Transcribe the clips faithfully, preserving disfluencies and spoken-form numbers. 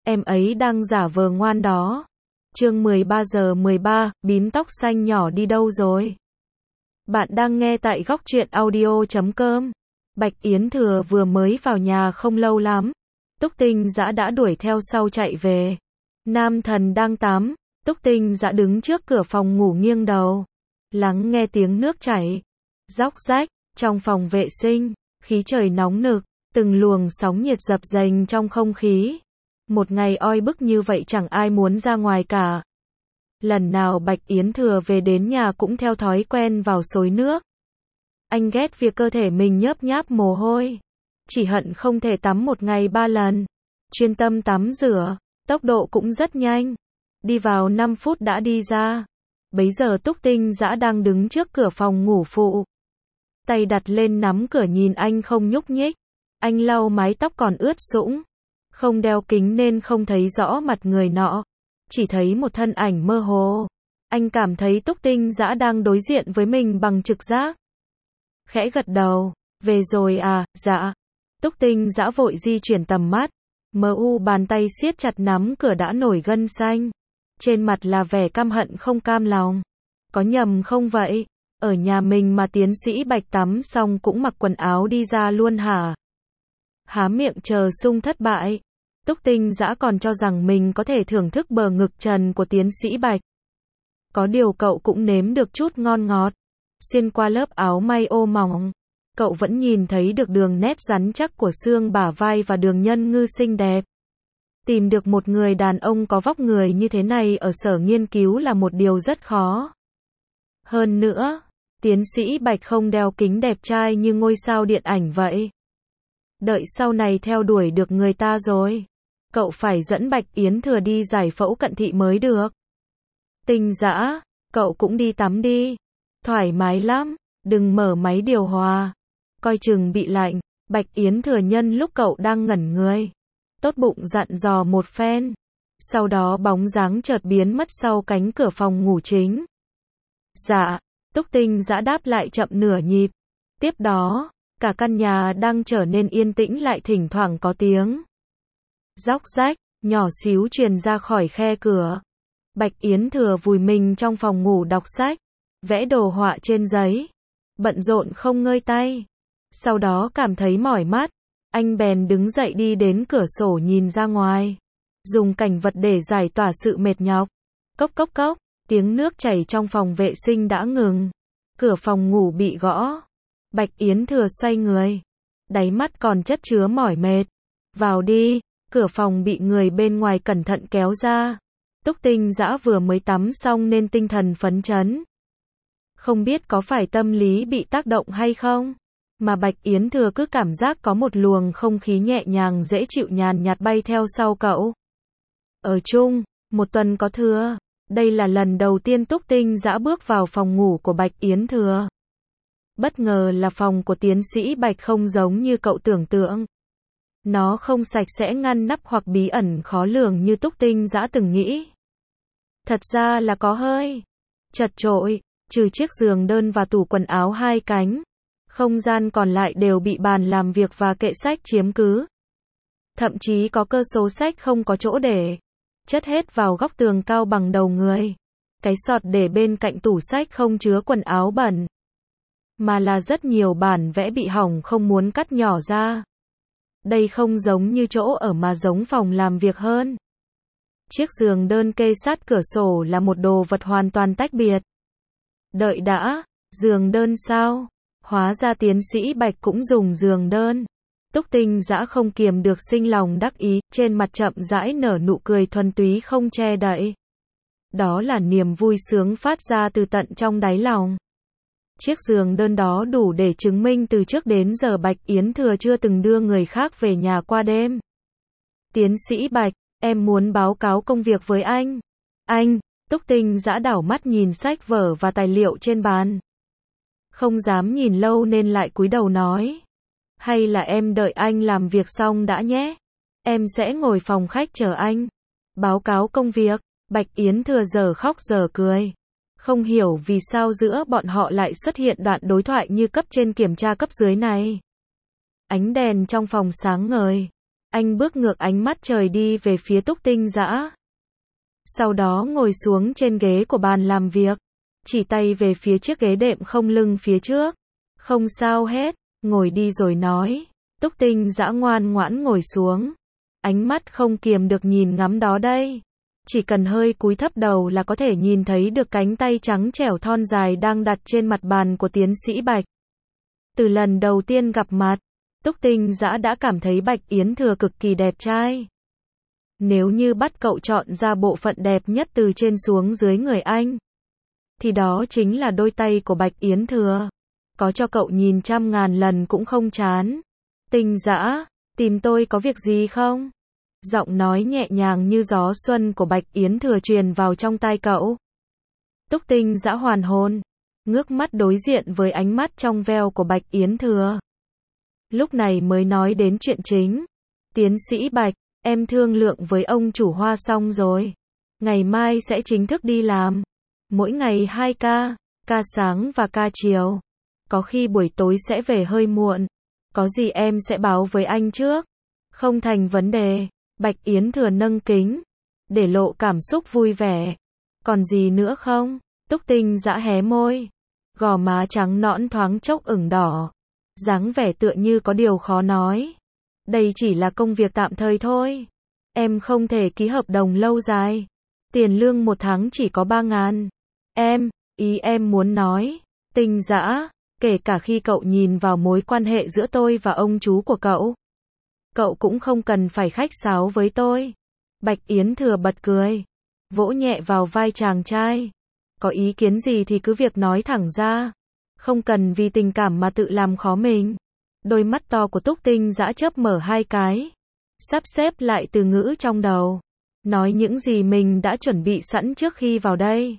em ấy đang giả vờ ngoan đó. Chương mười ba giờ mười ba, bím tóc xanh nhỏ đi đâu rồi? Bạn đang nghe tại góc truyện audio chấm com. Bạch Yến Thừa vừa mới vào nhà không lâu lắm. Túc Tinh Dã đã đuổi theo sau chạy về. Nam Thần đang tắm. Túc Tinh Dã đứng trước cửa phòng ngủ nghiêng đầu. Lắng nghe tiếng nước chảy. Róc rách. Trong phòng vệ sinh. Khí trời nóng nực. Từng luồng sóng nhiệt dập dềnh trong không khí. Một ngày oi bức như vậy chẳng ai muốn ra ngoài cả. Lần nào Bạch Yến Thừa về đến nhà cũng theo thói quen vào xối nước. Anh ghét việc cơ thể mình nhớp nháp mồ hôi. Chỉ hận không thể tắm một ngày ba lần. Chuyên tâm tắm rửa, tốc độ cũng rất nhanh. Đi vào năm phút đã đi ra. Bấy giờ Túc Tinh Dã đang đứng trước cửa phòng ngủ phụ. Tay đặt lên nắm cửa nhìn anh không nhúc nhích. Anh lau mái tóc còn ướt sũng. Không đeo kính nên không thấy rõ mặt người nọ. Chỉ thấy một thân ảnh mơ hồ. Anh cảm thấy Túc Tinh Dã đang đối diện với mình bằng trực giác. Khẽ gật đầu. Về rồi à, dạ. Túc Tinh Dã vội di chuyển tầm mắt. Mờ u bàn tay siết chặt nắm cửa đã nổi gân xanh. Trên mặt là vẻ căm hận không cam lòng. Có nhầm không vậy? Ở nhà mình mà tiến sĩ Bạch tắm xong cũng mặc quần áo đi ra luôn hả? Há miệng chờ sung thất bại. Túc Tinh Dã còn cho rằng mình có thể thưởng thức bờ ngực trần của tiến sĩ Bạch. Có điều cậu cũng nếm được chút ngon ngọt. Xuyên qua lớp áo may ô mỏng, cậu vẫn nhìn thấy được đường nét rắn chắc của xương bả vai và đường nhân ngư xinh đẹp. Tìm được một người đàn ông có vóc người như thế này ở sở nghiên cứu là một điều rất khó. Hơn nữa, tiến sĩ Bạch không đeo kính đẹp trai như ngôi sao điện ảnh vậy. Đợi sau này theo đuổi được người ta rồi, cậu phải dẫn Bạch Yến Thừa đi giải phẫu cận thị mới được. Tinh Dã, cậu cũng đi tắm đi. Thoải mái lắm, đừng mở máy điều hòa. Coi chừng bị lạnh. Bạch Yến Thừa nhân lúc cậu đang ngẩn người. Tốt bụng dặn dò một phen. Sau đó bóng dáng chợt biến mất sau cánh cửa phòng ngủ chính. Dạ, Túc Tinh Dã đáp lại chậm nửa nhịp. Tiếp đó, cả căn nhà đang trở nên yên tĩnh lại thỉnh thoảng có tiếng róc rách, nhỏ xíu truyền ra khỏi khe cửa. Bạch Yến Thừa vùi mình trong phòng ngủ đọc sách, vẽ đồ họa trên giấy, bận rộn không ngơi tay. Sau đó cảm thấy mỏi mắt, anh bèn đứng dậy đi đến cửa sổ nhìn ra ngoài, dùng cảnh vật để giải tỏa sự mệt nhọc. Cốc cốc cốc, tiếng nước chảy trong phòng vệ sinh đã ngừng. Cửa phòng ngủ bị gõ. Bạch Yến Thừa xoay người, đáy mắt còn chất chứa mỏi mệt. Vào đi. Cửa phòng bị người bên ngoài cẩn thận kéo ra. Túc Tinh Dã vừa mới tắm xong nên tinh thần phấn chấn. Không biết có phải tâm lý bị tác động hay không, mà Bạch Yến Thừa cứ cảm giác có một luồng không khí nhẹ nhàng dễ chịu nhàn nhạt bay theo sau cậu. Ở chung, một tuần có thừa. Đây là lần đầu tiên Túc Tinh Dã bước vào phòng ngủ của Bạch Yến Thừa. Bất ngờ là phòng của tiến sĩ Bạch không giống như cậu tưởng tượng. Nó không sạch sẽ ngăn nắp hoặc bí ẩn khó lường như Túc Tinh Dã từng nghĩ. Thật ra là có hơi chật chội, trừ chiếc giường đơn và tủ quần áo hai cánh. Không gian còn lại đều bị bàn làm việc và kệ sách chiếm cứ. Thậm chí có cơ số sách không có chỗ để, chất hết vào góc tường cao bằng đầu người. Cái sọt để bên cạnh tủ sách không chứa quần áo bẩn, mà là rất nhiều bản vẽ bị hỏng không muốn cắt nhỏ ra. Đây không giống như chỗ ở mà giống phòng làm việc hơn. Chiếc giường đơn kê sát cửa sổ là một đồ vật hoàn toàn tách biệt. Đợi đã, giường đơn sao? Hóa ra tiến sĩ Bạch cũng dùng giường đơn. Túc Tinh Dã không kiềm được sinh lòng đắc ý, trên mặt chậm rãi nở nụ cười thuần túy không che đậy. Đó là niềm vui sướng phát ra từ tận trong đáy lòng. Chiếc giường đơn đó đủ để chứng minh từ trước đến giờ Bạch Yến Thừa chưa từng đưa người khác về nhà qua đêm. Tiến sĩ Bạch, em muốn báo cáo công việc với anh. Anh, Túc Tinh Dã đảo mắt nhìn sách vở và tài liệu trên bàn. Không dám nhìn lâu nên lại cúi đầu nói. Hay là em đợi anh làm việc xong đã nhé. Em sẽ ngồi phòng khách chờ anh. Báo cáo công việc. Bạch Yến Thừa giờ khóc giờ cười. Không hiểu vì sao giữa bọn họ lại xuất hiện đoạn đối thoại như cấp trên kiểm tra cấp dưới này. Ánh đèn trong phòng sáng ngời. Anh bước ngược ánh mắt trời đi về phía Túc Tinh Dã. Sau đó ngồi xuống trên ghế của bàn làm việc, chỉ tay về phía chiếc ghế đệm không lưng phía trước. Không sao hết, ngồi đi rồi nói. Túc Tinh Dã ngoan ngoãn ngồi xuống. Ánh mắt không kiềm được nhìn ngắm đó đây. Chỉ cần hơi cúi thấp đầu là có thể nhìn thấy được cánh tay trắng trẻo thon dài đang đặt trên mặt bàn của tiến sĩ Bạch. Từ lần đầu tiên gặp mặt, Túc Tinh Dã đã cảm thấy Bạch Yến Thừa cực kỳ đẹp trai. Nếu như bắt cậu chọn ra bộ phận đẹp nhất từ trên xuống dưới người anh, thì đó chính là đôi tay của Bạch Yến Thừa. Có cho cậu nhìn trăm ngàn lần cũng không chán. Tinh Dã, tìm tôi có việc gì không? Giọng nói nhẹ nhàng như gió xuân của Bạch Yến Thừa truyền vào trong tai cậu. Túc Tinh Dã hoàn hồn, ngước mắt đối diện với ánh mắt trong veo của Bạch Yến Thừa. Lúc này mới nói đến chuyện chính. Tiến sĩ Bạch, em thương lượng với ông chủ Hoa xong rồi. Ngày mai sẽ chính thức đi làm. Mỗi ngày hai ca, ca sáng và ca chiều. Có khi buổi tối sẽ về hơi muộn. Có gì em sẽ báo với anh trước. Không thành vấn đề. Bạch Yến Thừa nâng kính, để lộ cảm xúc vui vẻ. Còn gì nữa không? Túc Tinh Dã hé môi. Gò má trắng nõn thoáng chốc ửng đỏ. Dáng vẻ tựa như có điều khó nói. Đây chỉ là công việc tạm thời thôi. Em không thể ký hợp đồng lâu dài. Tiền lương một tháng chỉ có ba ngàn. Em, ý em muốn nói, Tinh Dã, kể cả khi cậu nhìn vào mối quan hệ giữa tôi và ông chú của cậu, cậu cũng không cần phải khách sáo với tôi. Bạch Yến Thừa bật cười, vỗ nhẹ vào vai chàng trai. Có ý kiến gì thì cứ việc nói thẳng ra. Không cần vì tình cảm mà tự làm khó mình. Đôi mắt to của Túc Tinh Dã chớp mở hai cái. Sắp xếp lại từ ngữ trong đầu. Nói những gì mình đã chuẩn bị sẵn trước khi vào đây.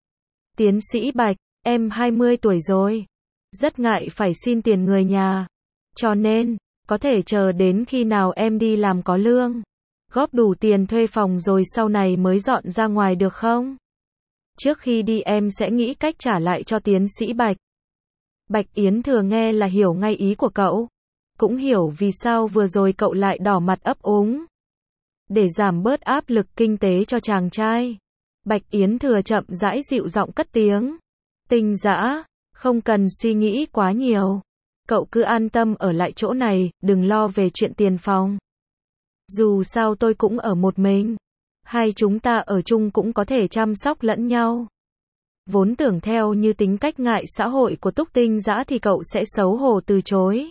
Tiến sĩ Bạch, em hai mươi tuổi rồi. Rất ngại phải xin tiền người nhà. Cho nên, có thể chờ đến khi nào em đi làm có lương. Góp đủ tiền thuê phòng rồi sau này mới dọn ra ngoài được không? Trước khi đi em sẽ nghĩ cách trả lại cho tiến sĩ Bạch. Bạch Yến Thừa nghe là hiểu ngay ý của cậu. Cũng hiểu vì sao vừa rồi cậu lại đỏ mặt ấp úng. Để giảm bớt áp lực kinh tế cho chàng trai, Bạch Yến Thừa chậm rãi dịu giọng cất tiếng. Tinh Dã, không cần suy nghĩ quá nhiều. Cậu cứ an tâm ở lại chỗ này, đừng lo về chuyện tiền phòng. Dù sao tôi cũng ở một mình. Hai chúng ta ở chung cũng có thể chăm sóc lẫn nhau. Vốn tưởng theo như tính cách ngại xã hội của Túc Tinh Dã thì cậu sẽ xấu hổ từ chối.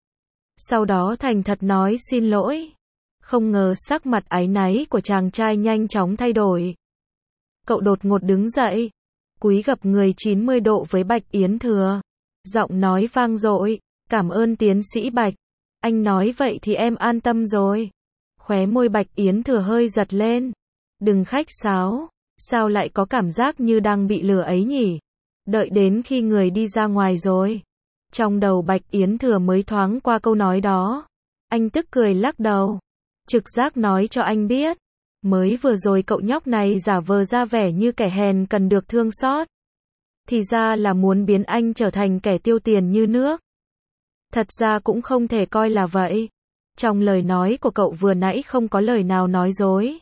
Sau đó thành thật nói xin lỗi. Không ngờ sắc mặt áy náy của chàng trai nhanh chóng thay đổi. Cậu đột ngột đứng dậy, cúi gập người chín mươi độ với Bạch Yến Thừa. Giọng nói vang dội, cảm ơn tiến sĩ Bạch. Anh nói vậy thì em an tâm rồi. Khóe môi Bạch Yến Thừa hơi giật lên. Đừng khách sáo, sao lại có cảm giác như đang bị lừa ấy nhỉ? Đợi đến khi người đi ra ngoài rồi. Trong đầu Bạch Yến Thừa mới thoáng qua câu nói đó. Anh tức cười lắc đầu. Trực giác nói cho anh biết. Mới vừa rồi cậu nhóc này giả vờ ra vẻ như kẻ hèn cần được thương xót. Thì ra là muốn biến anh trở thành kẻ tiêu tiền như nước. Thật ra cũng không thể coi là vậy. Trong lời nói của cậu vừa nãy không có lời nào nói dối.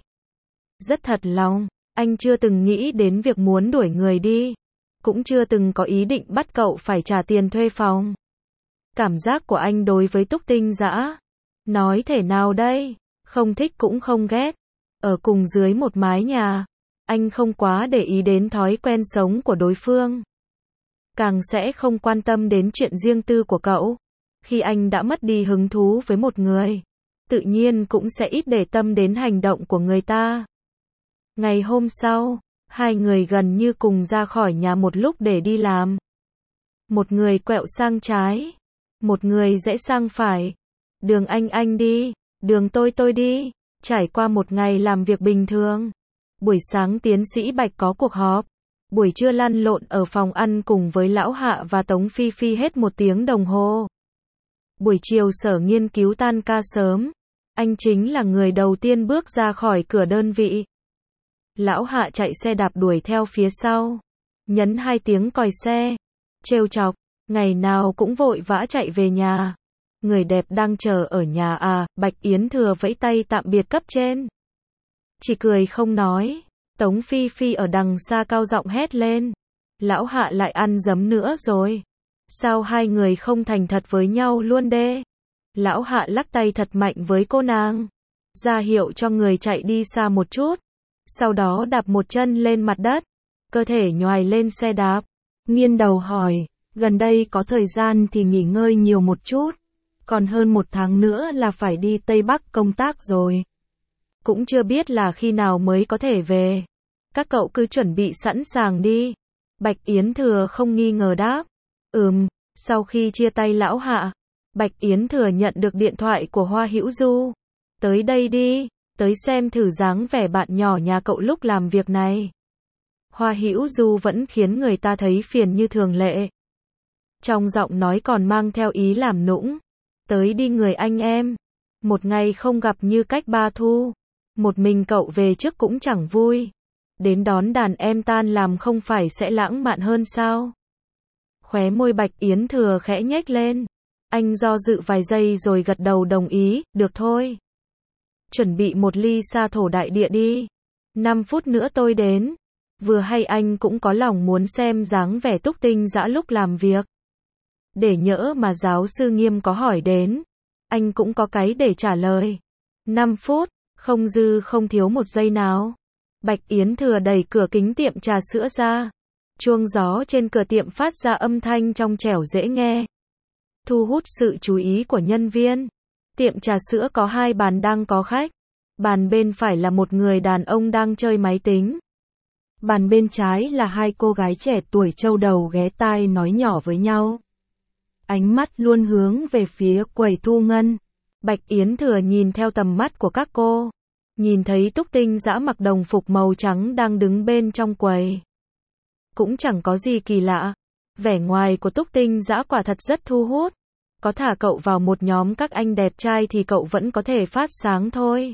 Rất thật lòng, anh chưa từng nghĩ đến việc muốn đuổi người đi. Cũng chưa từng có ý định bắt cậu phải trả tiền thuê phòng. Cảm giác của anh đối với Túc Tinh Dã, nói thể nào đây, không thích cũng không ghét. Ở cùng dưới một mái nhà, anh không quá để ý đến thói quen sống của đối phương. Càng sẽ không quan tâm đến chuyện riêng tư của cậu. Khi anh đã mất đi hứng thú với một người, tự nhiên cũng sẽ ít để tâm đến hành động của người ta. Ngày hôm sau, hai người gần như cùng ra khỏi nhà một lúc để đi làm. Một người quẹo sang trái, một người rẽ sang phải. Đường anh anh đi, đường tôi tôi đi. Trải qua một ngày làm việc bình thường. Buổi sáng tiến sĩ Bạch có cuộc họp. Buổi trưa lăn lộn ở phòng ăn cùng với Lão Hạ và Tống Phi Phi hết một tiếng đồng hồ. Buổi chiều Sở nghiên cứu tan ca sớm. Anh chính là người đầu tiên bước ra khỏi cửa đơn vị. Lão Hạ chạy xe đạp đuổi theo phía sau. Nhấn hai tiếng còi xe. Trêu chọc, ngày nào cũng vội vã chạy về nhà. Người đẹp đang chờ ở nhà à, Bạch Yến Thừa vẫy tay tạm biệt cấp trên. Chỉ cười không nói. Tống Phi Phi ở đằng xa cao giọng hét lên. Lão Hạ lại ăn giấm nữa rồi. Sao hai người không thành thật với nhau luôn đê? Lão Hạ lắc tay thật mạnh với cô nàng, ra hiệu cho người chạy đi xa một chút. Sau đó đạp một chân lên mặt đất, cơ thể nhoài lên xe đạp. Nghiêng đầu hỏi, gần đây có thời gian thì nghỉ ngơi nhiều một chút. Còn hơn một tháng nữa là phải đi Tây Bắc công tác rồi. Cũng chưa biết là khi nào mới có thể về. Các cậu cứ chuẩn bị sẵn sàng đi. Bạch Yến Thừa không nghi ngờ đáp. Ừm, sau khi chia tay Lão Hạ, Bạch Yến Thừa nhận được điện thoại của Hoa Hữu Du. Tới đây đi, tới xem thử dáng vẻ bạn nhỏ nhà cậu lúc làm việc này. Hoa Hữu Du vẫn khiến người ta thấy phiền như thường lệ. Trong giọng nói còn mang theo ý làm nũng. Tới đi người anh em. Một ngày không gặp như cách ba thu. Một mình cậu về trước cũng chẳng vui. Đến đón đàn em tan làm không phải sẽ lãng mạn hơn sao? Khóe môi Bạch Yến Thừa khẽ nhếch lên. Anh do dự vài giây rồi gật đầu đồng ý, được thôi. Chuẩn bị một ly sa thổ đại địa đi. năm phút nữa tôi đến. Vừa hay anh cũng có lòng muốn xem dáng vẻ Túc Tinh Dã lúc làm việc. Để nhỡ mà giáo sư Nghiêm có hỏi đến, anh cũng có cái để trả lời. năm phút, không dư không thiếu một giây nào. Bạch Yến Thừa đẩy cửa kính tiệm trà sữa ra. Chuông gió trên cửa tiệm phát ra âm thanh trong trẻo dễ nghe, thu hút sự chú ý của nhân viên. Tiệm trà sữa có hai bàn đang có khách. Bàn bên phải là một người đàn ông đang chơi máy tính. Bàn bên trái là hai cô gái trẻ tuổi trâu đầu ghé tai nói nhỏ với nhau. Ánh mắt luôn hướng về phía quầy thu ngân. Bạch Yến Thừa nhìn theo tầm mắt của các cô. Nhìn thấy Túc Tinh Dã mặc đồng phục màu trắng đang đứng bên trong quầy. Cũng chẳng có gì kỳ lạ. Vẻ ngoài của Túc Tinh Dã quả thật rất thu hút. Có thả cậu vào một nhóm các anh đẹp trai thì cậu vẫn có thể phát sáng thôi.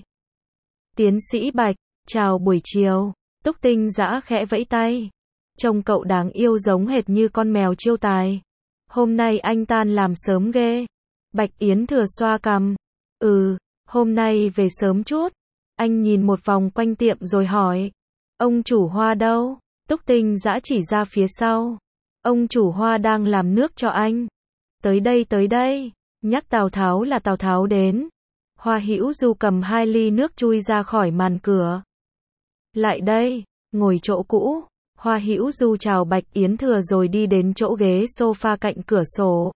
Tiến sĩ Bạch, chào buổi chiều. Túc Tinh Dã khẽ vẫy tay. Trông cậu đáng yêu giống hệt như con mèo chiêu tài. Hôm nay anh tan làm sớm ghê. Bạch Yến Thừa xoa cằm. Ừ, hôm nay về sớm chút. Anh nhìn một vòng quanh tiệm rồi hỏi. Ông chủ Hoa đâu? Túc Tinh Dã chỉ ra phía sau. Ông chủ Hoa đang làm nước cho anh. Tới đây tới đây. Nhắc Tào Tháo là Tào Tháo đến. Hoa Hữu Du cầm hai ly nước chui ra khỏi màn cửa. Lại đây, ngồi chỗ cũ. Hoa Hữu Du chào Bạch Yến Thừa rồi đi đến chỗ ghế sofa cạnh cửa sổ.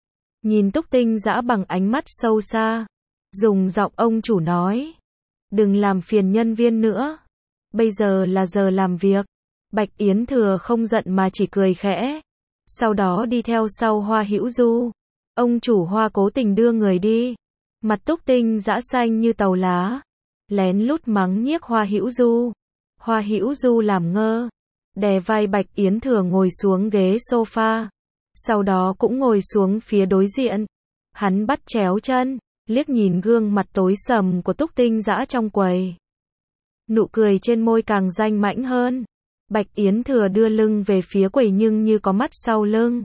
Nhìn Túc Tinh Dã bằng ánh mắt sâu xa. Dùng giọng ông chủ nói. Đừng làm phiền nhân viên nữa. Bây giờ là giờ làm việc. Bạch Yến Thừa không giận mà chỉ cười khẽ. Sau đó đi theo sau Hoa Hữu Du. Ông chủ Hoa cố tình đưa người đi. Mặt Túc Tinh Dã xanh như tàu lá. Lén lút mắng nhiếc Hoa Hữu Du. Hoa Hữu Du làm ngơ. Đè vai Bạch Yến Thừa ngồi xuống ghế sofa. Sau đó cũng ngồi xuống phía đối diện. Hắn bắt chéo chân, liếc nhìn gương mặt tối sầm của Túc Tinh Dã trong quầy. Nụ cười trên môi càng danh mãnh hơn. Bạch Yến Thừa đưa lưng về phía quầy nhưng như có mắt sau lưng.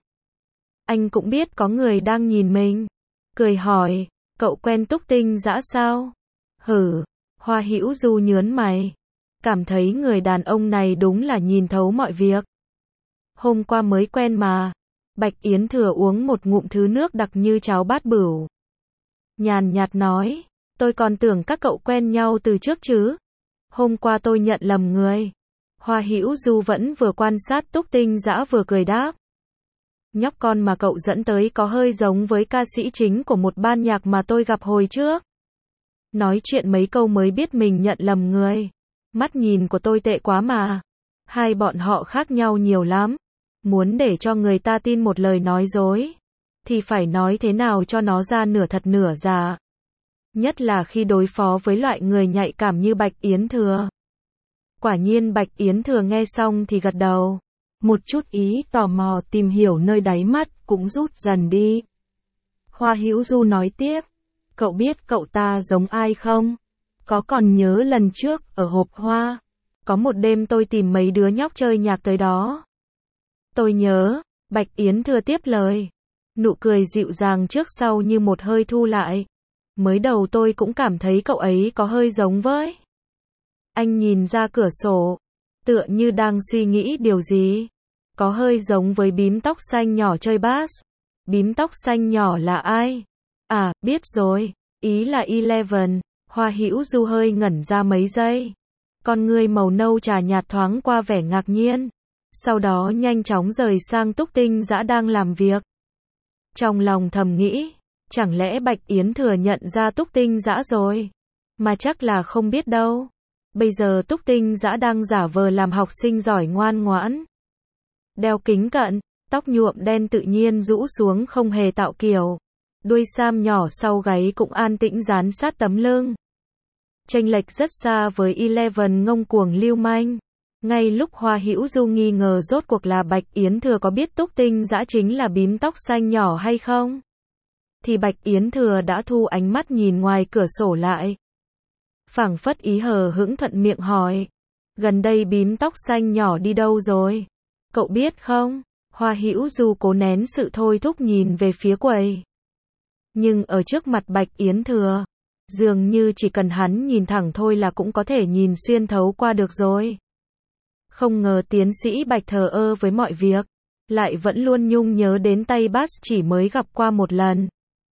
Anh cũng biết có người đang nhìn mình. Cười hỏi, cậu quen Túc Tinh Dã sao? Hử, Hoa Hữu Du nhớn mày. Cảm thấy người đàn ông này đúng là nhìn thấu mọi việc. Hôm qua mới quen mà. Bạch Yến Thừa uống một ngụm thứ nước đặc như cháo bát bửu. Nhàn nhạt nói, tôi còn tưởng các cậu quen nhau từ trước chứ. Hôm qua tôi nhận lầm người. Hoa Hữu Du vẫn vừa quan sát Túc Tinh Dã vừa cười đáp. Nhóc con mà cậu dẫn tới có hơi giống với ca sĩ chính của một ban nhạc mà tôi gặp hồi trước. Nói chuyện mấy câu mới biết mình nhận lầm người. Mắt nhìn của tôi tệ quá mà. Hai bọn họ khác nhau nhiều lắm. Muốn để cho người ta tin một lời nói dối, thì phải nói thế nào cho nó ra nửa thật nửa giả. Nhất là khi đối phó với loại người nhạy cảm như Bạch Yến Thừa. Quả nhiên Bạch Yến Thừa nghe xong thì gật đầu. Một chút ý tò mò tìm hiểu nơi đáy mắt cũng rút dần đi. Hoa Hữu Du nói tiếp. Cậu biết cậu ta giống ai không? Có còn nhớ lần trước ở hộp hoa, có một đêm tôi tìm mấy đứa nhóc chơi nhạc tới đó. Tôi nhớ, Bạch Yến Thừa tiếp lời. Nụ cười dịu dàng trước sau như một hơi thu lại. Mới đầu tôi cũng cảm thấy cậu ấy có hơi giống với. Anh nhìn ra cửa sổ, tựa như đang suy nghĩ điều gì. Có hơi giống với bím tóc xanh nhỏ chơi bass. Bím tóc xanh nhỏ là ai? À, biết rồi, ý là Eleven. Hoa Hữu Du hơi ngẩn ra mấy giây. Con ngươi màu nâu trà nhạt thoáng qua vẻ ngạc nhiên. Sau đó nhanh chóng rời sang Túc Tinh Dã đang làm việc. Trong lòng thầm nghĩ, chẳng lẽ Bạch Yến Thừa nhận ra Túc Tinh Dã rồi? Mà chắc là không biết đâu. Bây giờ Túc Tinh Dã đang giả vờ làm học sinh giỏi ngoan ngoãn. Đeo kính cận, tóc nhuộm đen tự nhiên rũ xuống không hề tạo kiểu. Đuôi sam nhỏ sau gáy cũng an tĩnh dán sát tấm lưng. Chênh lệch rất xa với Eleven ngông cuồng lưu manh. Ngay lúc Hoa Hữu Du nghi ngờ rốt cuộc là Bạch Yến Thừa có biết Túc Tinh Dã chính là bím tóc xanh nhỏ hay không, thì Bạch Yến Thừa đã thu ánh mắt nhìn ngoài cửa sổ lại. Phảng phất ý hờ hững thuận miệng hỏi, gần đây bím tóc xanh nhỏ đi đâu rồi? Cậu biết không? Hoa Hữu Du cố nén sự thôi thúc nhìn về phía quầy. Nhưng ở trước mặt Bạch Yến Thừa, dường như chỉ cần hắn nhìn thẳng thôi là cũng có thể nhìn xuyên thấu qua được rồi. Không ngờ tiến sĩ Bạch thờ ơ với mọi việc, lại vẫn luôn nhung nhớ đến tay bass chỉ mới gặp qua một lần.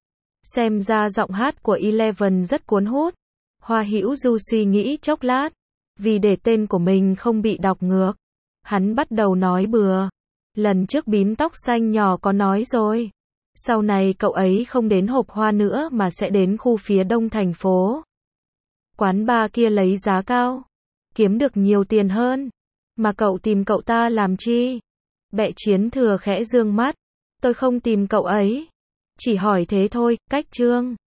Xem ra giọng hát của Eleven rất cuốn hút. Hoa Hữu Du suy nghĩ chốc lát, vì để tên của mình không bị đọc ngược, hắn bắt đầu nói bừa. Lần trước bím tóc xanh nhỏ có nói rồi, sau này cậu ấy không đến hộp hoa nữa mà sẽ đến khu phía đông thành phố. Quán bar kia lấy giá cao, kiếm được nhiều tiền hơn. Mà cậu tìm cậu ta làm chi? Bệ Chiến Thừa khẽ dương mắt. Tôi không tìm cậu ấy, chỉ hỏi thế thôi. Cách chương